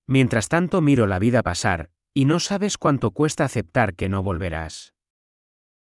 Mientras tanto miro la vida pasar, y no sabes cuánto cuesta aceptar que no volverás.